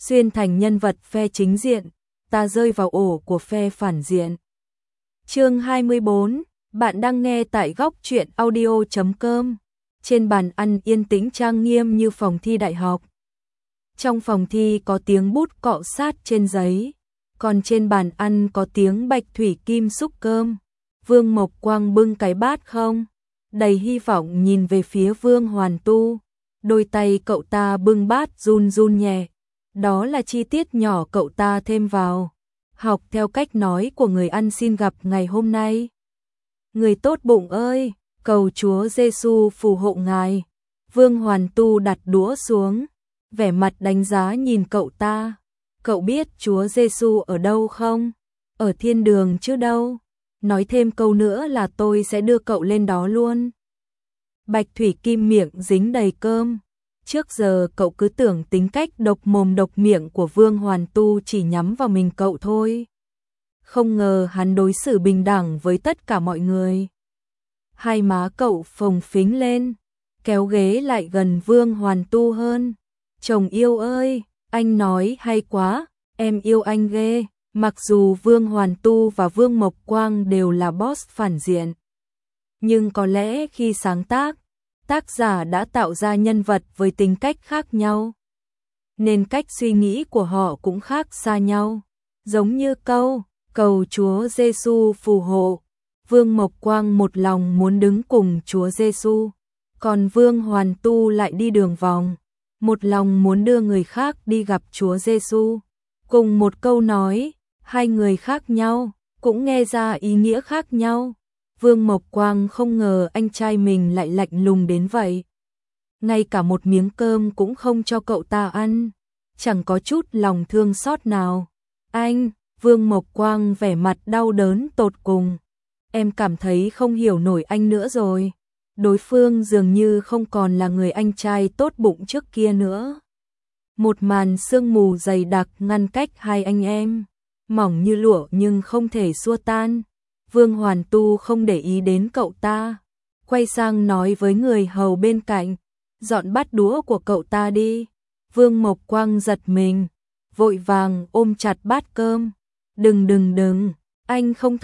xuyên thành nhân vật phe chính diện, ta rơi vào ổ của phe phản diện. Chương 24, bạn đang nghe tại góc truyện audio.com. Trên bàn ăn yên tĩnh trang nghiêm như phòng thi đại học. Trong phòng thi có tiếng bút cọ sát trên giấy, còn trên bàn ăn có tiếng Bạch Thủy Kim xúc cơm. Vương Mộc Quang bưng cái bát không đầy hy vọng nhìn về phía Vương Hoàn Tu. Đôi tay cậu ta bưng bát run run nhẹ. Đó là chi tiết nhỏ cậu ta thêm vào. Học theo cách nói của người ăn xin gặp ngày hôm nay. Người tốt bụng ơi, cầu Chúa Giêsu phù hộ ngài. Vương Hoàn Tu đặt đũa xuống, vẻ mặt đánh giá nhìn cậu ta. Cậu biết Chúa Giêsu ở đâu không? Ở thiên đường chứ đâu. Nói thêm câu nữa là tôi sẽ đưa cậu lên đó luôn. Bạch Thủy Kim miệng dính đầy cơm. Trước giờ cậu cứ tưởng tính cách độc mồm độc miệng của Vương Hoàn Tu chỉ nhắm vào mình cậu thôi. Không ngờ hắn đối xử bình đẳng với tất cả mọi người. Hai má cậu phồng phình lên, kéo ghế lại gần Vương Hoàn Tu hơn. Chồng yêu ơi, anh nói hay quá, em yêu anh ghê. Mặc dù Vương Hoàn Tu và Vương Mộc Quang đều là boss phản diện, nhưng có lẽ khi sáng tác giả đã tạo ra nhân vật với tính cách khác nhau, nên cách suy nghĩ của họ cũng khác xa nhau. Giống như cầu Chúa Giêsu phù hộ, Vương Mộc Quang một lòng muốn đứng cùng Chúa Giêsu, còn Vương Hoàn Tu lại đi đường vòng, một lòng muốn đưa người khác đi gặp Chúa Giêsu. Cùng một câu nói, hai người khác nhau, cũng nghe ra ý nghĩa khác nhau. Vương Mộc Quang không ngờ anh trai mình lại lạnh lùng đến vậy. Ngay cả một miếng cơm cũng không cho cậu ta ăn, chẳng có chút lòng thương xót nào. Anh, Vương Mộc Quang vẻ mặt đau đớn tột cùng. Em cảm thấy không hiểu nổi anh nữa rồi. Đối phương dường như không còn là người anh trai tốt bụng trước kia nữa. Một màn sương mù dày đặc ngăn cách hai anh em, mỏng như lụa nhưng không thể xua tan. Vương Hoàn Tu không để ý đến cậu ta, quay sang nói với người hầu bên cạnh, dọn bát đũa của cậu ta đi. Vương Mộc Quang giật mình, vội vàng ôm chặt bát cơm. Đừng, anh không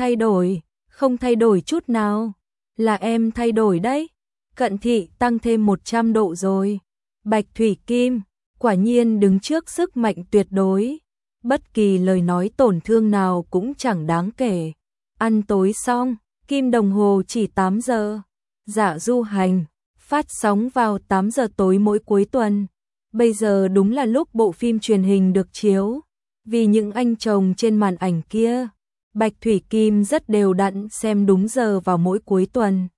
thay đổi chút nào, là em thay đổi đấy. Cận thị tăng thêm 100 độ rồi. Bạch Thủy Kim quả nhiên đứng trước sức mạnh tuyệt đối, bất kỳ lời nói tổn thương nào cũng chẳng đáng kể. Ăn tối xong, kim đồng hồ chỉ 8 giờ. Dạ Du Hành phát sóng vào 8 giờ tối mỗi cuối tuần. Bây giờ đúng là lúc bộ phim truyền hình được chiếu. Vì những anh chồng trên màn ảnh kia, Bạch Thủy Kim rất đều đặn xem đúng giờ vào mỗi cuối tuần.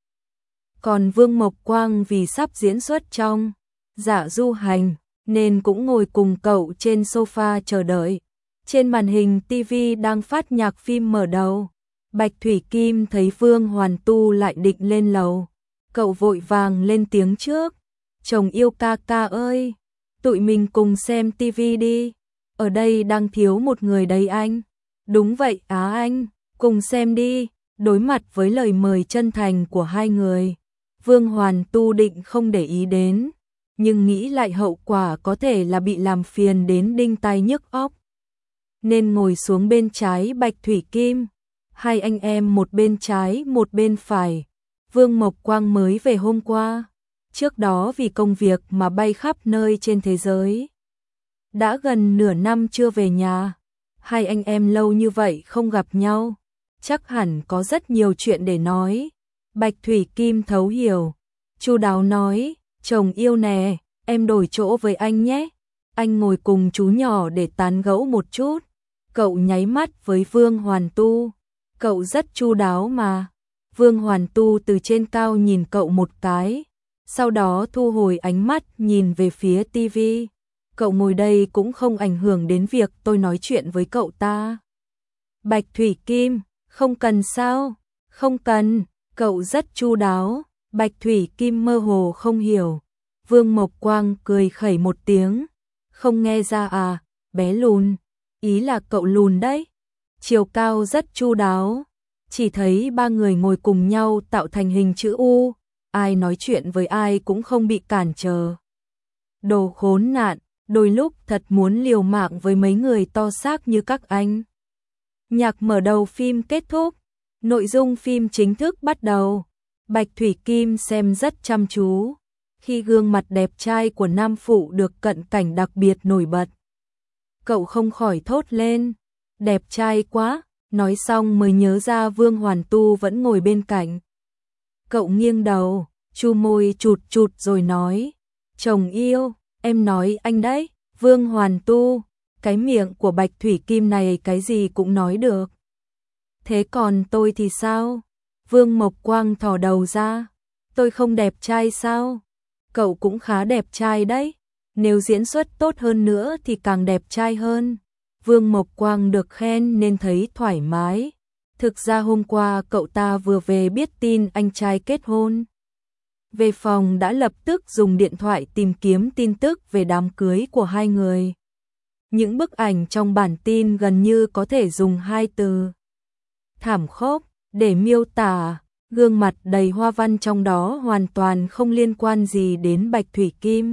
Còn Vương Mộc Quang vì sắp diễn xuất trong Dạ Du Hành nên cũng ngồi cùng cậu trên sofa chờ đợi. Trên màn hình TV đang phát nhạc phim mở đầu. Bạch Thủy Kim thấy Vương Hoàn Tu lại định lên lầu, cậu vội vàng lên tiếng trước. Chồng yêu ca ca ơi, tụi mình cùng xem TV đi. Ở đây đang thiếu một người đấy anh. Đúng vậy á anh, cùng xem đi. Đối mặt với lời mời chân thành của hai người, Vương Hoàn Tu định không để ý đến, nhưng nghĩ lại hậu quả có thể là bị làm phiền đến đinh tai nhức óc, nên ngồi xuống bên trái Bạch Thủy Kim. Hai anh em một bên trái một bên phải. Vương Mộc Quang mới về hôm qua, trước đó vì công việc mà bay khắp nơi trên thế giới. Đã gần nửa năm chưa về nhà. Hai anh em lâu như vậy không gặp nhau, chắc hẳn có rất nhiều chuyện để nói. Bạch Thủy Kim thấu hiểu, chu đáo nói, chồng yêu nè, em đổi chỗ với anh nhé. Anh ngồi cùng chú nhỏ để tán gẫu một chút. Cậu nháy mắt với Vương Hoàn Tu. Cậu rất chu đáo mà. Vương Hoàn Tu từ trên cao nhìn cậu một cái, sau đó thu hồi ánh mắt nhìn về phía TV. Cậu ngồi đây cũng không ảnh hưởng đến việc tôi nói chuyện với cậu ta. Bạch Thủy Kim, không cần sao? Không cần, cậu rất chu đáo. Bạch Thủy Kim mơ hồ không hiểu. Vương Mộc Quang cười khẩy một tiếng. Không nghe ra à, bé lùn. Ý là cậu lùn đấy. Chiều cao rất chu đáo. Chỉ thấy ba người ngồi cùng nhau tạo thành hình chữ U. Ai nói chuyện với ai cũng không bị cản trở. Đồ khốn nạn, đôi lúc thật muốn liều mạng với mấy người to xác như các anh. Nhạc mở đầu phim kết thúc, nội dung phim chính thức bắt đầu. Bạch Thủy Kim xem rất chăm chú, khi gương mặt đẹp trai của nam phụ được cận cảnh đặc biệt nổi bật. Cậu không khỏi thốt lên, đẹp trai quá, nói xong mới nhớ ra Vương Hoàn Tu vẫn ngồi bên cạnh. Cậu nghiêng đầu, chu môi chụt chụt rồi nói, chồng yêu, em nói anh đấy. Vương Hoàn Tu, cái miệng của Bạch Thủy Kim này cái gì cũng nói được. Thế còn tôi thì sao? Vương Mộc Quang thò đầu ra, tôi không đẹp trai sao? Cậu cũng khá đẹp trai đấy, nếu diễn xuất tốt hơn nữa thì càng đẹp trai hơn. Vương Mộc Quang được khen nên thấy thoải mái. Thực ra hôm qua cậu ta vừa về biết tin anh trai kết hôn. Về phòng đã lập tức dùng điện thoại tìm kiếm tin tức về đám cưới của hai người. Những bức ảnh trong bản tin gần như có thể dùng hai từ thảm khốc để miêu tả. Gương mặt đầy hoa văn trong đó hoàn toàn không liên quan gì đến Bạch Thủy Kim.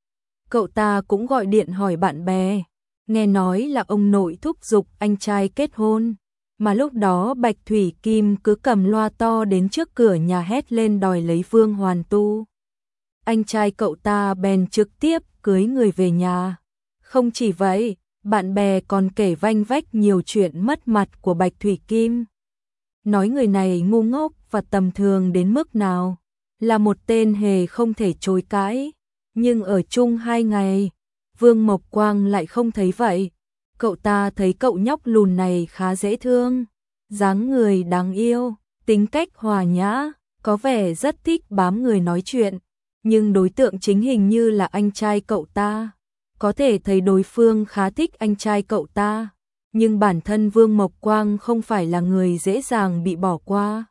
Cậu ta cũng gọi điện hỏi bạn bè, nghe nói là ông nội thúc giục anh trai kết hôn, mà lúc đó Bạch Thủy Kim cứ cầm loa to đến trước cửa nhà hét lên đòi lấy Vương Hoàn Tu. Anh trai cậu ta bèn trực tiếp cưới người về nhà. Không chỉ vậy, bạn bè còn kể vanh vách nhiều chuyện mất mặt của Bạch Thủy Kim. Nói người này ngu ngốc và tầm thường đến mức nào, là một tên hề không thể chối cãi. Nhưng ở chung 2 ngày, Vương Mộc Quang lại không thấy vậy. Cậu ta thấy cậu nhóc lùn này khá dễ thương, dáng người đáng yêu, tính cách hòa nhã, có vẻ rất thích bám người nói chuyện. Nhưng đối tượng chính hình như là anh trai cậu ta. Có thể thấy đối phương khá thích anh trai cậu ta. Nhưng bản thân Vương Mộc Quang không phải là người dễ dàng bị bỏ qua.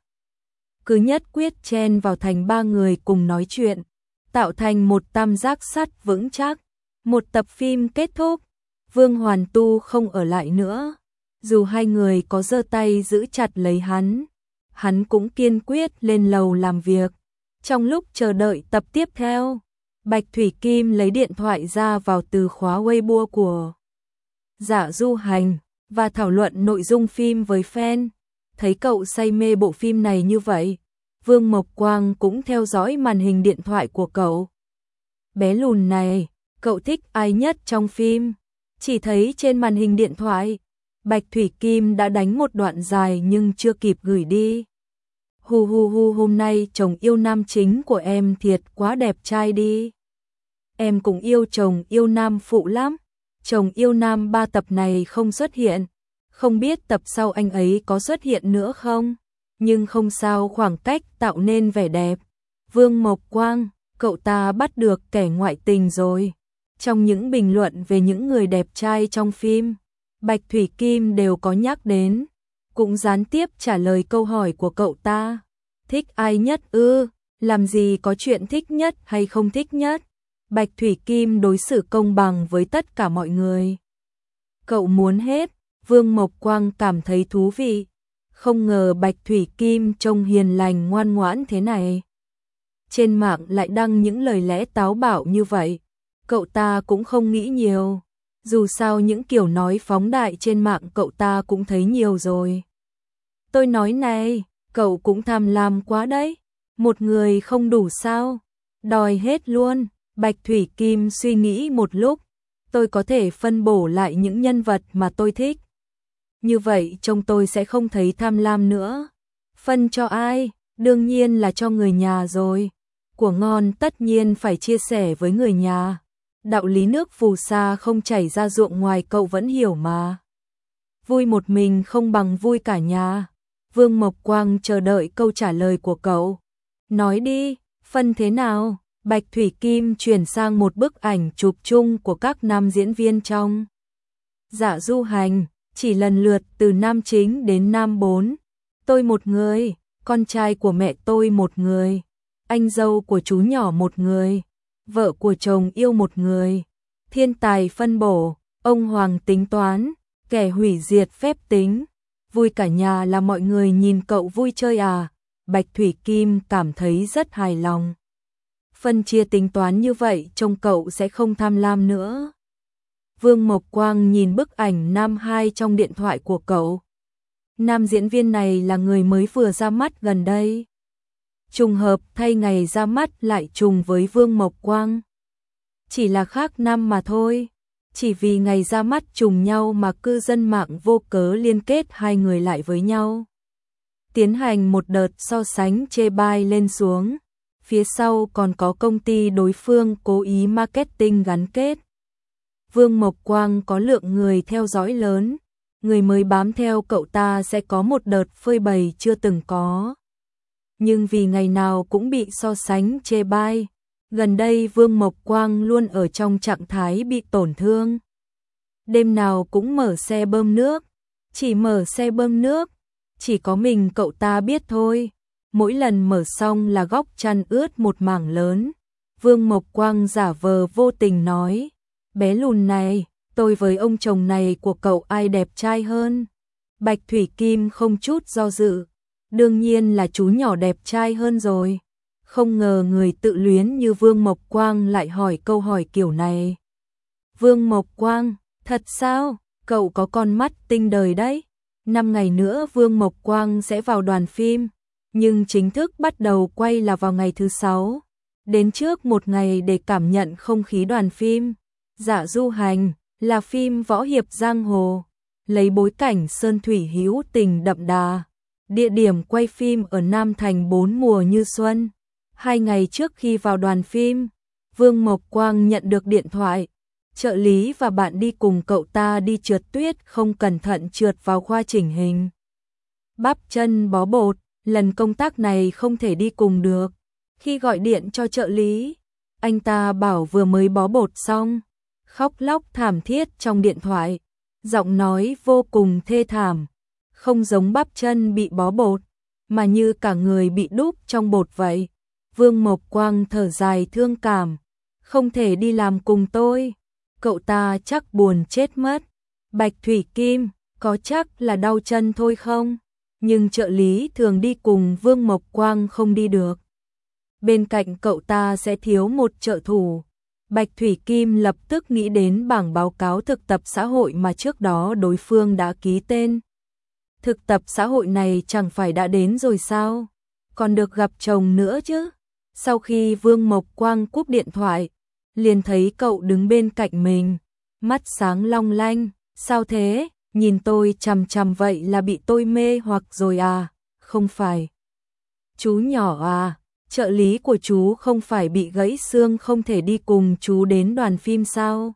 Cứ nhất quyết chen vào thành 3 người cùng nói chuyện, tạo thành một tam giác sắt vững chắc. Một tập phim kết thúc, Vương Hoàn Tu không ở lại nữa. Dù hai người có giơ tay giữ chặt lấy hắn cũng kiên quyết lên lầu làm việc. Trong lúc chờ đợi tập tiếp theo, Bạch Thủy Kim lấy điện thoại ra vào từ khóa Weibo của Dạ Du Hành và thảo luận nội dung phim với fan. Thấy cậu say mê bộ phim này như vậy, Vương Mộc Quang cũng theo dõi màn hình điện thoại của cậu. Bé lùn này, cậu thích ai nhất trong phim? Chỉ thấy trên màn hình điện thoại, Bạch Thủy Kim đã đánh một đoạn dài nhưng chưa kịp gửi đi. Hu hu hu, hôm nay chồng yêu nam chính của em thiệt quá đẹp trai đi. Em cũng yêu chồng yêu nam phụ lắm. Chồng yêu nam 3 tập này không xuất hiện. Không biết tập sau anh ấy có xuất hiện nữa không? Nhưng không sao, khoảng cách tạo nên vẻ đẹp. Vương Mộc Quang, cậu ta bắt được kẻ ngoại tình rồi. Trong những bình luận về những người đẹp trai trong phim, Bạch Thủy Kim đều có nhắc đến, cũng gián tiếp trả lời câu hỏi của cậu ta. Thích ai nhất ư? Làm gì có chuyện thích nhất hay không thích nhất? Bạch Thủy Kim đối xử công bằng với tất cả mọi người. Cậu muốn hết. Vương Mộc Quang cảm thấy thú vị. Không ngờ Bạch Thủy Kim trông hiền lành ngoan ngoãn thế này. Trên mạng lại đăng những lời lẽ táo bạo như vậy. Cậu ta cũng không nghĩ nhiều. Dù sao những kiểu nói phóng đại trên mạng cậu ta cũng thấy nhiều rồi. Tôi nói này, cậu cũng tham lam quá đấy. Một người không đủ sao? Đòi hết luôn. Bạch Thủy Kim suy nghĩ một lúc. Tôi có thể phân bổ lại những nhân vật mà tôi thích. Như vậy trông tôi sẽ không thấy tham lam nữa. Phân cho ai? Đương nhiên là cho người nhà rồi. Của ngon tất nhiên phải chia sẻ với người nhà. Đạo lý nước phù sa không chảy ra ruộng ngoài cậu vẫn hiểu mà. Vui một mình không bằng vui cả nhà. Vương Mộc Quang chờ đợi câu trả lời của cậu. Nói đi, phân thế nào? Bạch Thủy Kim chuyển sang một bức ảnh chụp chung của các nam diễn viên trong Dạ Du Hành, chỉ lần lượt từ nam chính đến nam 4. Tôi một người, con trai của mẹ tôi một người, anh dâu của chú nhỏ một người, vợ của chồng yêu một người. Thiên tài phân bổ, ông Hoàng tính toán, kẻ hủy diệt phép tính. Vui cả nhà là mọi người nhìn cậu vui chơi à? Bạch Thủy Kim cảm thấy rất hài lòng. Phân chia tính toán như vậy trông cậu sẽ không tham lam nữa. Vương Mộc Quang nhìn bức ảnh nam 2 trong điện thoại của cậu. Nam diễn viên này là người mới vừa ra mắt gần đây. Trùng hợp thay ngày ra mắt lại trùng với Vương Mộc Quang. Chỉ là khác năm mà thôi. Chỉ vì ngày ra mắt trùng nhau mà cư dân mạng vô cớ liên kết hai người lại với nhau. Tiến hành một đợt so sánh chê bai lên xuống. Phía sau còn có công ty đối phương cố ý marketing gắn kết. Vương Mộc Quang có lượng người theo dõi lớn. Người mới bám theo cậu ta sẽ có một đợt phơi bày chưa từng có. Nhưng vì ngày nào cũng bị so sánh chê bai, gần đây Vương Mộc Quang luôn ở trong trạng thái bị tổn thương. Đêm nào cũng mở xe bơm nước, chỉ mở xe bơm nước, chỉ có mình cậu ta biết thôi. Mỗi lần mở xong là góc chăn ướt một mảng lớn. Vương Mộc Quang giả vờ vô tình nói, bé lùn này, tôi với ông chồng này của cậu ai đẹp trai hơn? Bạch Thủy Kim không chút do dự, đương nhiên là chú nhỏ đẹp trai hơn rồi. Không ngờ người tự luyến như Vương Mộc Quang lại hỏi câu hỏi kiểu này. Vương Mộc Quang, thật sao? Cậu có con mắt tinh đời đấy. 5 ngày nữa Vương Mộc Quang sẽ vào đoàn phim, nhưng chính thức bắt đầu quay là vào ngày thứ 6. Đến trước một ngày để cảm nhận không khí đoàn phim. Dạ Du Hành là phim võ hiệp giang hồ, lấy bối cảnh sơn thủy hữu tình đậm đà. Địa điểm quay phim ở Nam Thành 4 mùa như xuân. 2 ngày trước khi vào đoàn phim, Vương Mộc Quang nhận được điện thoại. Trợ lý và bạn đi cùng cậu ta đi trượt tuyết không cẩn thận trượt vào khoa chỉnh hình. Bắp chân bó bột, lần công tác này không thể đi cùng được. Khi gọi điện cho trợ lý, anh ta bảo vừa mới bó bột xong, khóc lóc thảm thiết trong điện thoại. Giọng nói vô cùng thê thảm, không giống bắp chân bị bó bột, mà như cả người bị đúp trong bột vậy. Vương Mộc Quang thở dài thương cảm, không thể đi làm cùng tôi. Cậu ta chắc buồn chết mất. Bạch Thủy Kim, có chắc là đau chân thôi không? Nhưng trợ lý thường đi cùng Vương Mộc Quang không đi được. Bên cạnh cậu ta sẽ thiếu một trợ thủ. Bạch Thủy Kim lập tức nghĩ đến bảng báo cáo thực tập xã hội mà trước đó đối phương đã ký tên. Thực tập xã hội này chẳng phải đã đến rồi sao? Còn được gặp chồng nữa chứ? Sau khi Vương Mộc Quang cúp điện thoại, liền thấy cậu đứng bên cạnh mình, mắt sáng long lanh. Sao thế? Nhìn tôi chằm chằm vậy là bị tôi mê hoặc rồi à? Không phải. Chú nhỏ à? Trợ lý của chú không phải bị gãy xương không thể đi cùng chú đến đoàn phim sao?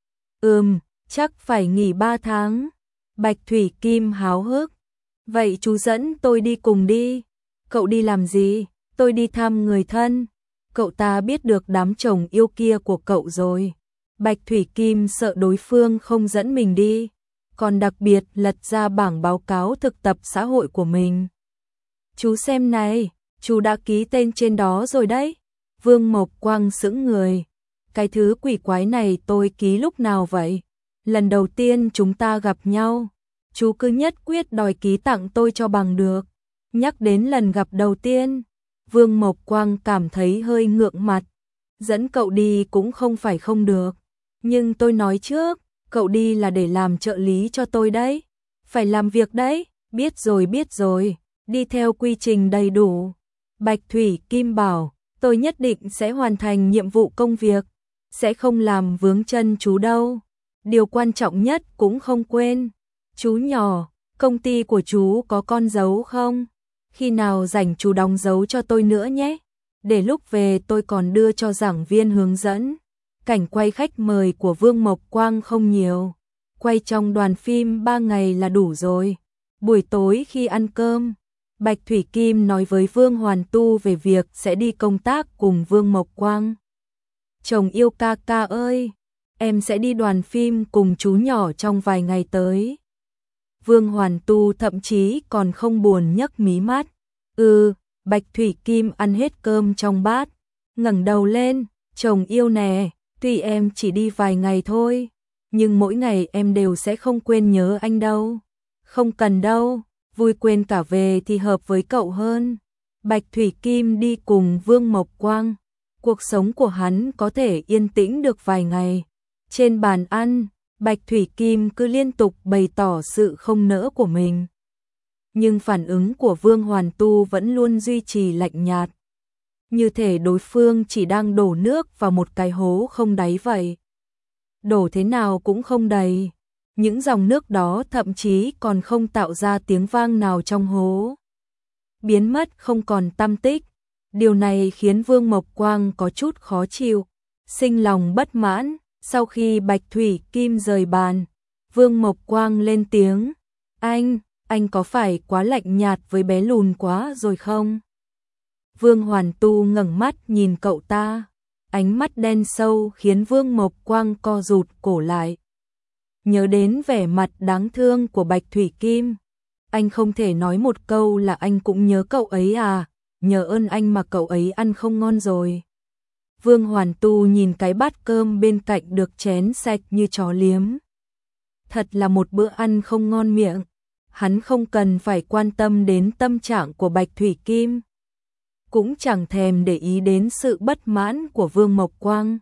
Chắc phải nghỉ 3 tháng. Bạch Thủy Kim háo hức. Vậy chú dẫn tôi đi cùng đi. Cậu đi làm gì? Tôi đi thăm người thân. Cậu ta biết được đám chồng yêu kia của cậu rồi. Bạch Thủy Kim sợ đối phương không dẫn mình đi, còn đặc biệt lật ra bảng báo cáo thực tập xã hội của mình. Chú xem này, chú đã ký tên trên đó rồi đấy. Vương Mộc Quang sững người. Cái thứ quỷ quái này tôi ký lúc nào vậy? Lần đầu tiên chúng ta gặp nhau, chú cứ nhất quyết đòi ký tặng tôi cho bằng được. Nhắc đến lần gặp đầu tiên, Vương Mộc Quang cảm thấy hơi ngượng mặt. Dẫn cậu đi cũng không phải không được. Nhưng tôi nói trước, cậu đi là để làm trợ lý cho tôi đấy. Phải làm việc đấy, biết rồi, đi theo quy trình đầy đủ. Bạch Thủy Kim bảo, tôi nhất định sẽ hoàn thành nhiệm vụ công việc, sẽ không làm vướng chân chú đâu. Điều quan trọng nhất cũng không quên. Chú nhỏ, công ty của chú có con dấu không? Khi nào rảnh chú đóng dấu cho tôi nữa nhé. Để lúc về tôi còn đưa cho giảng viên hướng dẫn. Cảnh quay khách mời của Vương Mộc Quang không nhiều. Quay trong đoàn phim 3 ngày là đủ rồi. Buổi tối khi ăn cơm, Bạch Thủy Kim nói với Vương Hoàn Tu về việc sẽ đi công tác cùng Vương Mộc Quang. Chồng yêu ca ca ơi, em sẽ đi đoàn phim cùng chú nhỏ trong vài ngày tới. Vương Hoàn Tu thậm chí còn không buồn nhấc mí mắt. Bạch Thủy Kim ăn hết cơm trong bát, ngẩng đầu lên, chồng yêu nè, tuy em chỉ đi vài ngày thôi, nhưng mỗi ngày em đều sẽ không quên nhớ anh đâu. Không cần đâu, vui quên cả về thì hợp với cậu hơn. Bạch Thủy Kim đi cùng Vương Mộc Quang, cuộc sống của hắn có thể yên tĩnh được vài ngày. Trên bàn ăn, Bạch Thủy Kim cứ liên tục bày tỏ sự không nỡ của mình. Nhưng phản ứng của Vương Hoàn Tu vẫn luôn duy trì lạnh nhạt. Như thể đối phương chỉ đang đổ nước vào một cái hố không đáy vậy. Đổ thế nào cũng không đầy. Những dòng nước đó thậm chí còn không tạo ra tiếng vang nào trong hố. Biến mất không còn tăm tích. Điều này khiến Vương Mộc Quang có chút khó chịu, sinh lòng bất mãn. Sau khi Bạch Thủy Kim rời bàn, Vương Mộc Quang lên tiếng, anh có phải quá lạnh nhạt với bé lùn quá rồi không? Vương Hoàn Tu ngẩng mắt nhìn cậu ta, ánh mắt đen sâu khiến Vương Mộc Quang co rụt cổ lại. Nhớ đến vẻ mặt đáng thương của Bạch Thủy Kim, anh không thể nói một câu là anh cũng nhớ cậu ấy à, nhờ ơn anh mà cậu ấy ăn không ngon rồi. Vương Hoàn Tu nhìn cái bát cơm bên cạnh được chén sạch như chó liếm. Thật là một bữa ăn không ngon miệng. Hắn không cần phải quan tâm đến tâm trạng của Bạch Thủy Kim, cũng chẳng thèm để ý đến sự bất mãn của Vương Mộc Quang.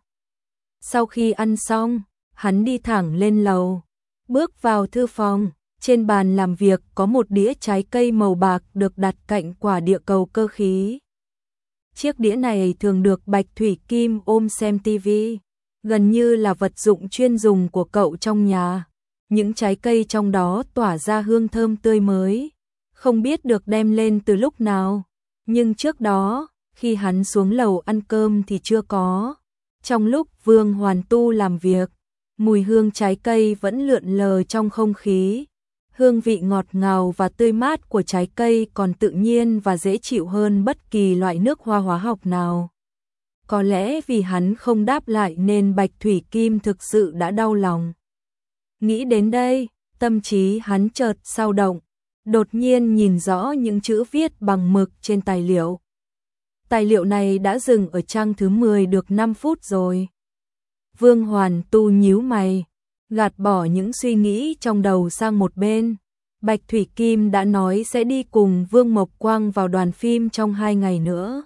Sau khi ăn xong, hắn đi thẳng lên lầu, bước vào thư phòng. Trên bàn làm việc có một đĩa trái cây màu bạc được đặt cạnh quả địa cầu cơ khí. Chiếc đĩa này thường được Bạch Thủy Kim ôm xem tivi, gần như là vật dụng chuyên dùng của cậu trong nhà. Những trái cây trong đó tỏa ra hương thơm tươi mới, không biết được đem lên từ lúc nào, nhưng trước đó, khi hắn xuống lầu ăn cơm thì chưa có. Trong lúc Vương Hoàn Tu làm việc, mùi hương trái cây vẫn lượn lờ trong không khí. Hương vị ngọt ngào và tươi mát của trái cây còn tự nhiên và dễ chịu hơn bất kỳ loại nước hoa hóa học nào. Có lẽ vì hắn không đáp lại nên Bạch Thủy Kim thực sự đã đau lòng. Nghĩ đến đây, tâm trí hắn chợt dao động, đột nhiên nhìn rõ những chữ viết bằng mực trên tài liệu. Tài liệu này đã dừng ở trang thứ 10 được 5 phút rồi. Vương Hoàn Tu nhíu mày, gạt bỏ những suy nghĩ trong đầu sang một bên. Bạch Thủy Kim đã nói sẽ đi cùng Vương Mộc Quang vào đoàn phim trong 2 ngày nữa.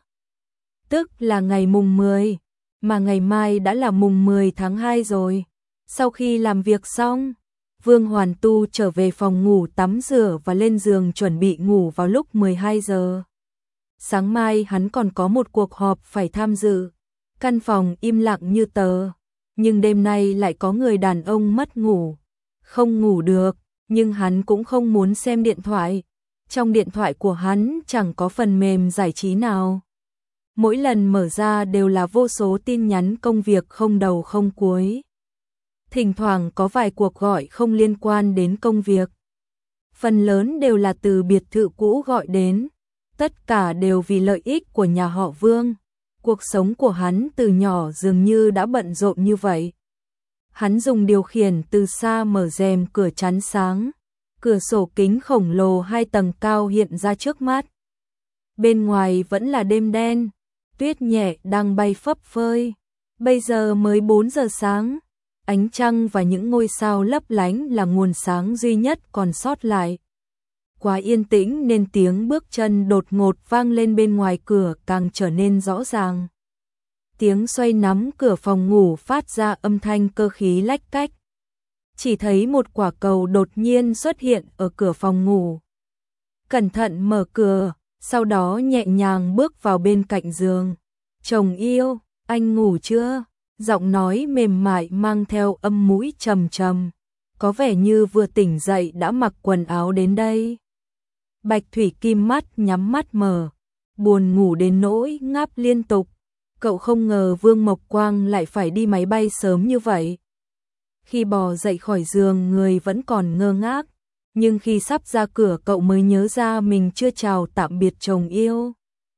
Tức là ngày mùng 10, mà ngày mai đã là mùng 10 tháng 2 rồi. Sau khi làm việc xong, Vương Hoàn Tu trở về phòng ngủ tắm rửa và lên giường chuẩn bị ngủ vào lúc 12 giờ. Sáng mai hắn còn có một cuộc họp phải tham dự. Căn phòng im lặng như tờ, nhưng đêm nay lại có người đàn ông mất ngủ. Không ngủ được, nhưng hắn cũng không muốn xem điện thoại. Trong điện thoại của hắn chẳng có phần mềm giải trí nào. Mỗi lần mở ra đều là vô số tin nhắn công việc không đầu không cuối. Thỉnh thoảng có vài cuộc gọi không liên quan đến công việc. Phần lớn đều là từ biệt thự cũ gọi đến. Tất cả đều vì lợi ích của nhà họ Vương. Cuộc sống của hắn từ nhỏ dường như đã bận rộn như vậy. Hắn dùng điều khiển từ xa mở rèm cửa chắn sáng. Cửa sổ kính khổng lồ 2 tầng cao hiện ra trước mắt. Bên ngoài vẫn là đêm đen. Tuyết nhẹ đang bay phấp phới. Bây giờ mới 4 giờ sáng. Ánh trăng và những ngôi sao lấp lánh là nguồn sáng duy nhất còn sót lại. Quá yên tĩnh nên tiếng bước chân đột ngột vang lên bên ngoài cửa càng trở nên rõ ràng. Tiếng xoay nắm cửa phòng ngủ phát ra âm thanh cơ khí lách cách. Chỉ thấy một quả cầu đột nhiên xuất hiện ở cửa phòng ngủ. Cẩn thận mở cửa, sau đó nhẹ nhàng bước vào bên cạnh giường. Chồng yêu, anh ngủ chưa? Giọng nói mềm mại mang theo âm mũi trầm trầm. Có vẻ như vừa tỉnh dậy đã mặc quần áo đến đây. Bạch Thủy Kim mắt nhắm mắt mở, buồn ngủ đến nỗi ngáp liên tục. Cậu không ngờ Vương Mộc Quang lại phải đi máy bay sớm như vậy. Khi bò dậy khỏi giường người vẫn còn ngơ ngác, nhưng khi sắp ra cửa cậu mới nhớ ra mình chưa chào tạm biệt chồng yêu.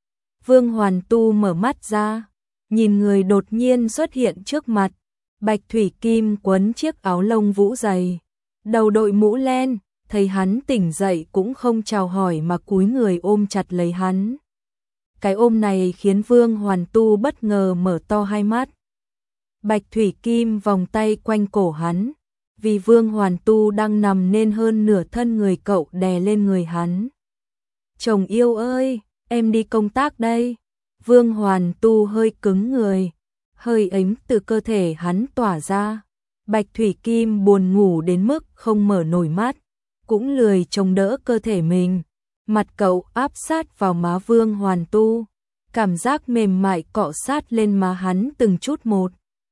Vương Hoàn Tu mở mắt ra, nhìn người đột nhiên xuất hiện trước mặt. Bạch Thủy Kim quấn chiếc áo lông vũ dày, đầu đội mũ len, thấy hắn tỉnh dậy cũng không chào hỏi mà cúi người ôm chặt lấy hắn. Cái ôm này khiến Vương Hoàn Tu bất ngờ mở to hai mắt. Bạch Thủy Kim vòng tay quanh cổ hắn, vì Vương Hoàn Tu đang nằm nên hơn nửa thân người cậu đè lên người hắn. Chồng yêu ơi, em đi công tác đây. Vương Hoàn Tu hơi cứng người, hơi ấm từ cơ thể hắn tỏa ra. Bạch Thủy Kim buồn ngủ đến mức không mở nổi mắt, cũng lười chống đỡ cơ thể mình. Mặt cậu áp sát vào má Vương Hoàn Tu, cảm giác mềm mại cọ sát lên má hắn từng chút một.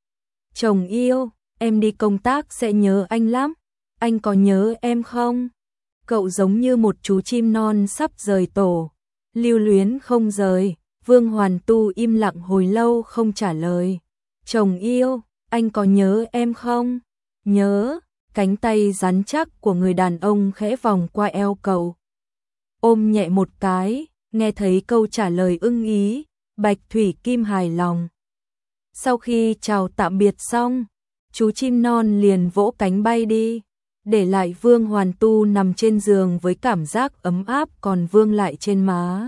Chồng yêu, em đi công tác sẽ nhớ anh lắm, anh có nhớ em không? Cậu giống như một chú chim non sắp rời tổ, lưu luyến không rời. Vương Hoàn Tu im lặng hồi lâu không trả lời. Chồng yêu, anh có nhớ em không? Nhớ. Cánh tay rắn chắc của người đàn ông khẽ vòng qua eo cậu, ôm nhẹ một cái. Nghe thấy câu trả lời ưng ý, Bạch Thủy Kim hài lòng. Sau khi chào tạm biệt xong, chú chim non liền vỗ cánh bay đi, để lại Vương Hoàn Tu nằm trên giường với cảm giác ấm áp còn vương lại trên má.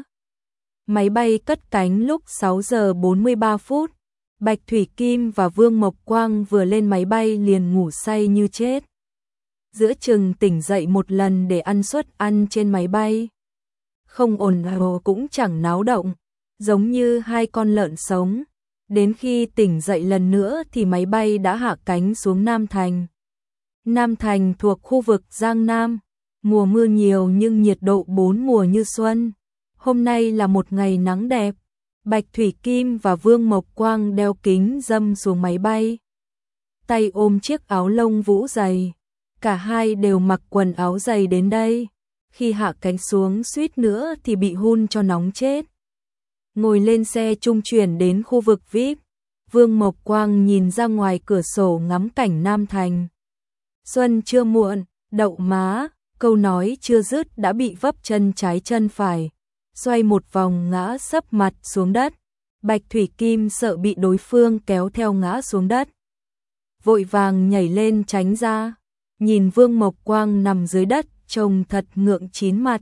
Máy bay cất cánh lúc 6 giờ 43 phút. Bạch Thủy Kim và Vương Mộc Quang vừa lên máy bay liền ngủ say như chết. Giữa chừng tỉnh dậy một lần để ăn suất ăn trên máy bay. Không ồn ào cũng chẳng náo động, giống như hai con lợn sống. Đến khi tỉnh dậy lần nữa thì máy bay đã hạ cánh xuống Nam Thành. Nam Thành thuộc khu vực Giang Nam, mùa mưa nhiều nhưng nhiệt độ 4 mùa như xuân. Hôm nay là một ngày nắng đẹp. Bạch Thủy Kim và Vương Mộc Quang đeo kính râm xuống máy bay, tay ôm chiếc áo lông vũ dày. Cả hai đều mặc quần áo dày đến đây. Khi hạ cánh xuống suýt nữa thì bị hun cho nóng chết. Ngồi lên xe trung chuyển đến khu vực VIP, Vương Mộc Quang nhìn ra ngoài cửa sổ ngắm cảnh Nam Thành. Xuân chưa muộn, đậu má, câu nói chưa dứt đã bị vấp chân trái chân phải, xoay một vòng ngã sấp mặt xuống đất. Bạch Thủy Kim sợ bị đối phương kéo theo ngã xuống đất, vội vàng nhảy lên tránh ra, nhìn Vương Mộc Quang nằm dưới đất trông thật ngượng chín mặt.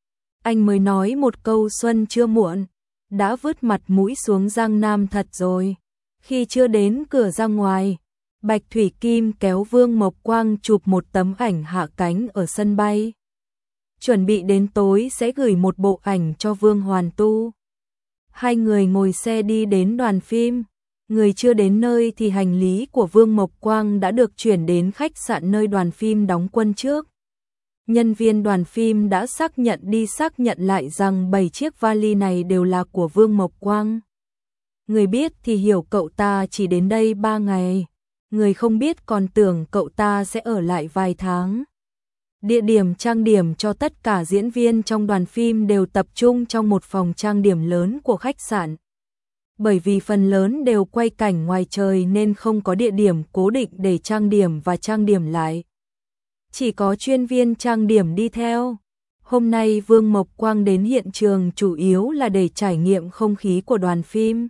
Anh mới nói một câu xuân chưa muộn, đã vứt mặt mũi xuống Giang Nam thật rồi. Khi chưa đến cửa ra ngoài, Bạch Thủy Kim kéo Vương Mộc Quang chụp một tấm ảnh hạ cánh ở sân bay. Chuẩn bị đến tối sẽ gửi một bộ ảnh cho Vương Hoàn Tu. Hai người ngồi xe đi đến đoàn phim. Người chưa đến nơi thì hành lý của Vương Mộc Quang đã được chuyển đến khách sạn nơi đoàn phim đóng quân trước. Nhân viên đoàn phim đã xác nhận lại rằng 7 chiếc vali này đều là của Vương Mộc Quang. Người biết thì hiểu cậu ta chỉ đến đây 3 ngày, người không biết còn tưởng cậu ta sẽ ở lại vài tháng. Địa điểm trang điểm cho tất cả diễn viên trong đoàn phim đều tập trung trong một phòng trang điểm lớn của khách sạn. Bởi vì phần lớn đều quay cảnh ngoài trời nên không có địa điểm cố định để trang điểm và trang điểm lại. Chỉ có chuyên viên trang điểm đi theo. Hôm nay Vương Mộc Quang đến hiện trường chủ yếu là để trải nghiệm không khí của đoàn phim.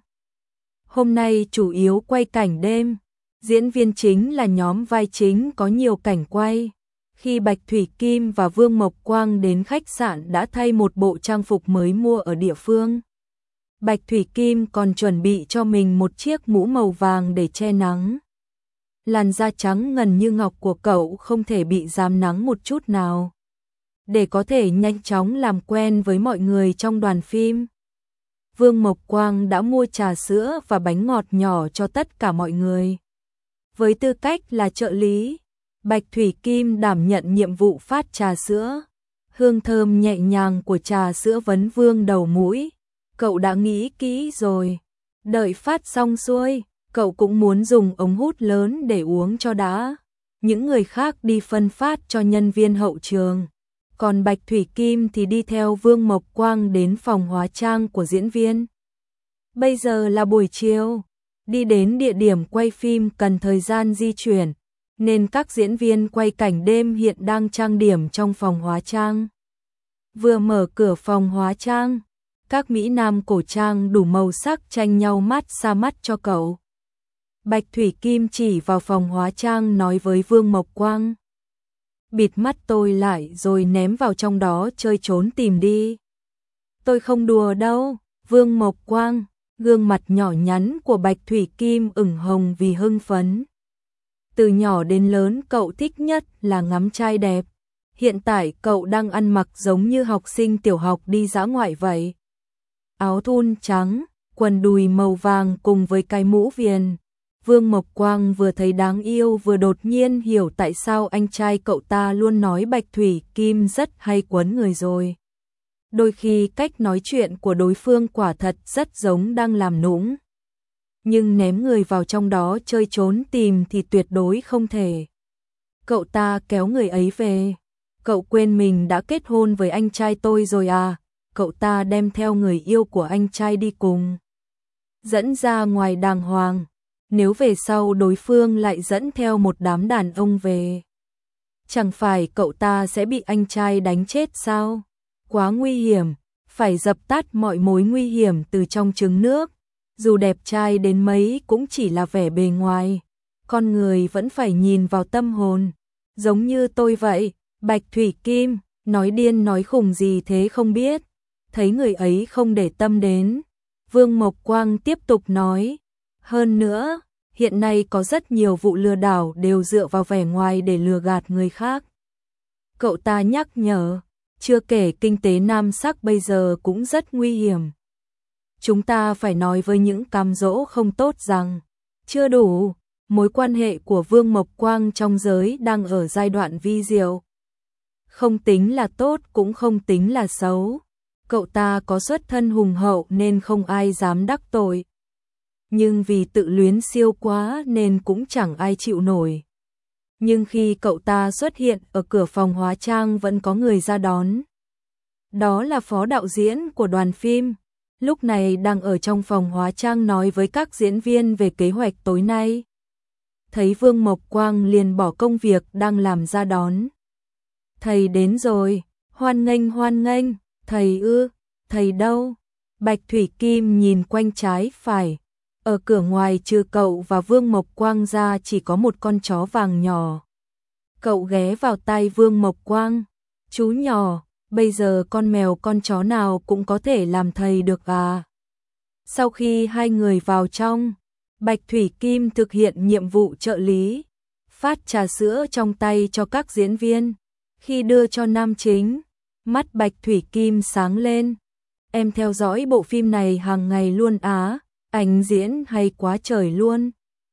Hôm nay chủ yếu quay cảnh đêm. Diễn viên chính là nhóm vai chính có nhiều cảnh quay. Khi Bạch Thủy Kim và Vương Mộc Quang đến khách sạn đã thay một bộ trang phục mới mua ở địa phương. Bạch Thủy Kim còn chuẩn bị cho mình một chiếc mũ màu vàng để che nắng. Làn da trắng ngần như ngọc của cậu không thể bị rám nắng một chút nào. Để có thể nhanh chóng làm quen với mọi người trong đoàn phim, Vương Mộc Quang đã mua trà sữa và bánh ngọt nhỏ cho tất cả mọi người. Với tư cách là trợ lý, Bạch Thủy Kim đảm nhận nhiệm vụ phát trà sữa. Hương thơm nhẹ nhàng của trà sữa vấn Vương đầu mũi. Cậu đã nghĩ kỹ rồi. Đợi phát xong xuôi, cậu cũng muốn dùng ống hút lớn để uống cho đã. Những người khác đi phân phát cho nhân viên hậu trường. Còn Bạch Thủy Kim thì đi theo Vương Mộc Quang đến phòng hóa trang của diễn viên. Bây giờ là buổi chiều. Đi đến địa điểm quay phim cần thời gian di chuyển, nên các diễn viên quay cảnh đêm hiện đang trang điểm trong phòng hóa trang. Vừa mở cửa phòng hóa trang, các mỹ nam cổ trang đủ màu sắc tranh nhau mát xa mắt cho cậu. Bạch Thủy Kim chỉ vào phòng hóa trang nói với Vương Mộc Quang. Bịt mắt tôi lại rồi ném vào trong đó chơi trốn tìm đi. Tôi không đùa đâu, Vương Mộc Quang. Gương mặt nhỏ nhắn của Bạch Thủy Kim ửng hồng vì hưng phấn. Từ nhỏ đến lớn cậu thích nhất là ngắm trai đẹp. Hiện tại cậu đang ăn mặc giống như học sinh tiểu học đi dã ngoại vậy. Áo thun trắng, quần đùi màu vàng cùng với cái mũ viền. Vương Mộc Quang vừa thấy đáng yêu vừa đột nhiên hiểu tại sao anh trai cậu ta luôn nói Bạch Thủy Kim rất hay quấn người rồi. Đôi khi cách nói chuyện của đối phương quả thật rất giống đang làm nũng. Nhưng ném người vào trong đó chơi trốn tìm thì tuyệt đối không thể. Cậu ta kéo người ấy về. Cậu quên mình đã kết hôn với anh trai tôi rồi à? Cậu ta đem theo người yêu của anh trai đi cùng. Dẫn ra ngoài đàng hoàng. Nếu về sau đối phương lại dẫn theo một đám đàn ông về, chẳng phải cậu ta sẽ bị anh trai đánh chết sao? Quá nguy hiểm, phải dập tắt mọi mối nguy hiểm từ trong trứng nước. Dù đẹp trai đến mấy cũng chỉ là vẻ bề ngoài, con người vẫn phải nhìn vào tâm hồn. Giống như tôi vậy, Bạch Thủy Kim, nói điên nói khùng gì thế không biết. Thấy người ấy không để tâm đến, Vương Mộc Quang tiếp tục nói. Hơn nữa, hiện nay có rất nhiều vụ lừa đảo đều dựa vào vẻ ngoài để lừa gạt người khác. Cậu ta nhắc nhở, chưa kể kinh tế nam sắc bây giờ cũng rất nguy hiểm. Chúng ta phải nói với những cám dỗ không tốt rằng, chưa đủ, mối quan hệ của Vương Mộc Quang trong giới đang ở giai đoạn vi diệu. Không tính là tốt cũng không tính là xấu. Cậu ta có xuất thân hùng hậu nên không ai dám đắc tội. Nhưng vì tự luyến siêu quá nên cũng chẳng ai chịu nổi. Nhưng khi cậu ta xuất hiện ở cửa phòng hóa trang vẫn có người ra đón. Đó là phó đạo diễn của đoàn phim, lúc này đang ở trong phòng hóa trang nói với các diễn viên về kế hoạch tối nay. Thấy Vương Mộc Quang liền bỏ công việc đang làm ra đón. Thầy đến rồi, hoan nghênh, thầy ư, thầy đâu? Bạch Thủy Kim nhìn quanh trái phải. Ở cửa ngoài trừ cậu và Vương Mộc Quang ra chỉ có một con chó vàng nhỏ. Cậu ghé vào tai Vương Mộc Quang. Chú nhỏ, bây giờ con mèo con chó nào cũng có thể làm thầy được à? Sau khi hai người vào trong, Bạch Thủy Kim thực hiện nhiệm vụ trợ lý, phát trà sữa trong tay cho các diễn viên. Khi đưa cho nam chính, mắt Bạch Thủy Kim sáng lên. Em theo dõi bộ phim này hàng ngày luôn á. Anh diễn hay quá trời luôn.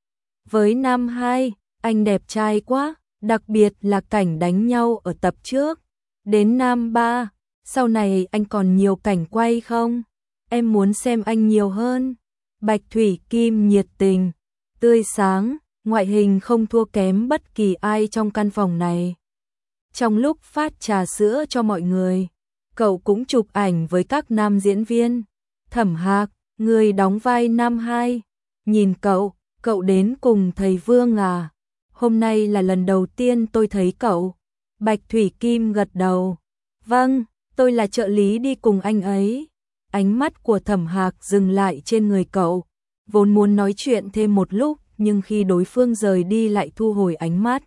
Với nam 2, anh đẹp trai quá, đặc biệt là cảnh đánh nhau ở tập trước. Đến nam 3, sau này anh còn nhiều cảnh quay không? Em muốn xem anh nhiều hơn. Bạch Thủy Kim nhiệt tình, tươi sáng, ngoại hình không thua kém bất kỳ ai trong căn phòng này. Trong lúc phát trà sữa cho mọi người, cậu cũng chụp ảnh với các nam diễn viên. Thẩm Hạc, người đóng vai nam 2, nhìn cậu đến cùng thầy Vương à? Hôm nay là lần đầu tiên tôi thấy cậu. Bạch Thủy Kim gật đầu. Vâng, tôi là trợ lý đi cùng anh ấy. Ánh mắt của Thẩm Hạc dừng lại trên người cậu, vốn muốn nói chuyện thêm một lúc nhưng khi đối phương rời đi lại thu hồi ánh mắt.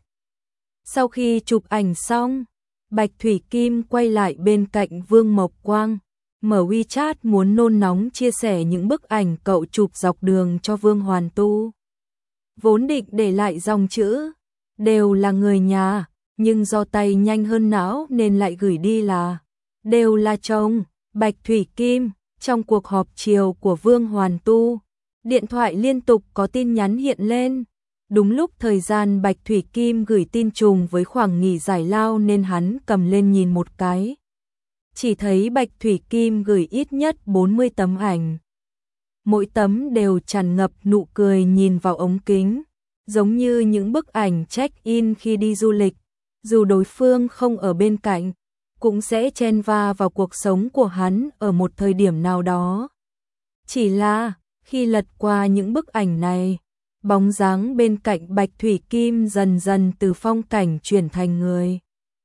Sau khi chụp ảnh xong, Bạch Thủy Kim quay lại bên cạnh Vương Mộc Quang. Mở WeChat muốn nôn nóng chia sẻ những bức ảnh cậu chụp dọc đường cho Vương Hoàn Tu. Vốn định để lại dòng chữ, đều là người nhà, nhưng do tay nhanh hơn não nên lại gửi đi là, đều là chồng, Bạch Thủy Kim. Trong cuộc họp chiều của Vương Hoàn Tu, điện thoại liên tục có tin nhắn hiện lên. Đúng lúc thời gian Bạch Thủy Kim gửi tin trùng với khoảng nghỉ giải lao nên hắn cầm lên nhìn một cái. Chỉ thấy Bạch Thủy Kim gửi ít nhất 40 tấm ảnh. Mỗi tấm đều tràn ngập nụ cười nhìn vào ống kính, giống như những bức ảnh check-in khi đi du lịch. Dù đối phương không ở bên cạnh, cũng sẽ chen va vào cuộc sống của hắn ở một thời điểm nào đó. Chỉ là, khi lật qua những bức ảnh này, bóng dáng bên cạnh Bạch Thủy Kim dần dần từ phong cảnh chuyển thành người.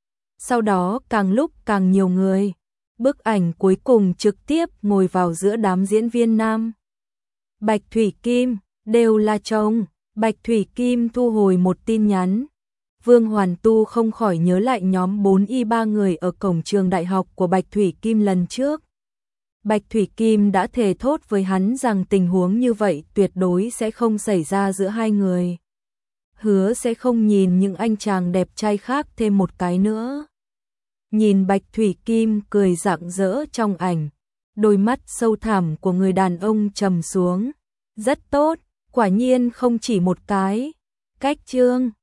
Sau đó càng lúc càng nhiều người. Bức ảnh cuối cùng trực tiếp ngồi vào giữa đám diễn viên nam. Bạch Thủy Kim, đều là chồng. Bạch Thủy Kim thu hồi một tin nhắn. Vương Hoàn Tu không khỏi nhớ lại nhóm 4Y3 người ở cổng trường đại học của Bạch Thủy Kim lần trước. Bạch Thủy Kim đã thề thốt với hắn rằng tình huống như vậy tuyệt đối sẽ không xảy ra giữa hai người. Hứa sẽ không nhìn những anh chàng đẹp trai khác thêm một cái nữa. Nhìn Bạch Thủy Kim cười rạng rỡ trong ảnh, đôi mắt sâu thẳm của người đàn ông trầm xuống. Rất tốt, Quả nhiên không chỉ một cái. Cách chương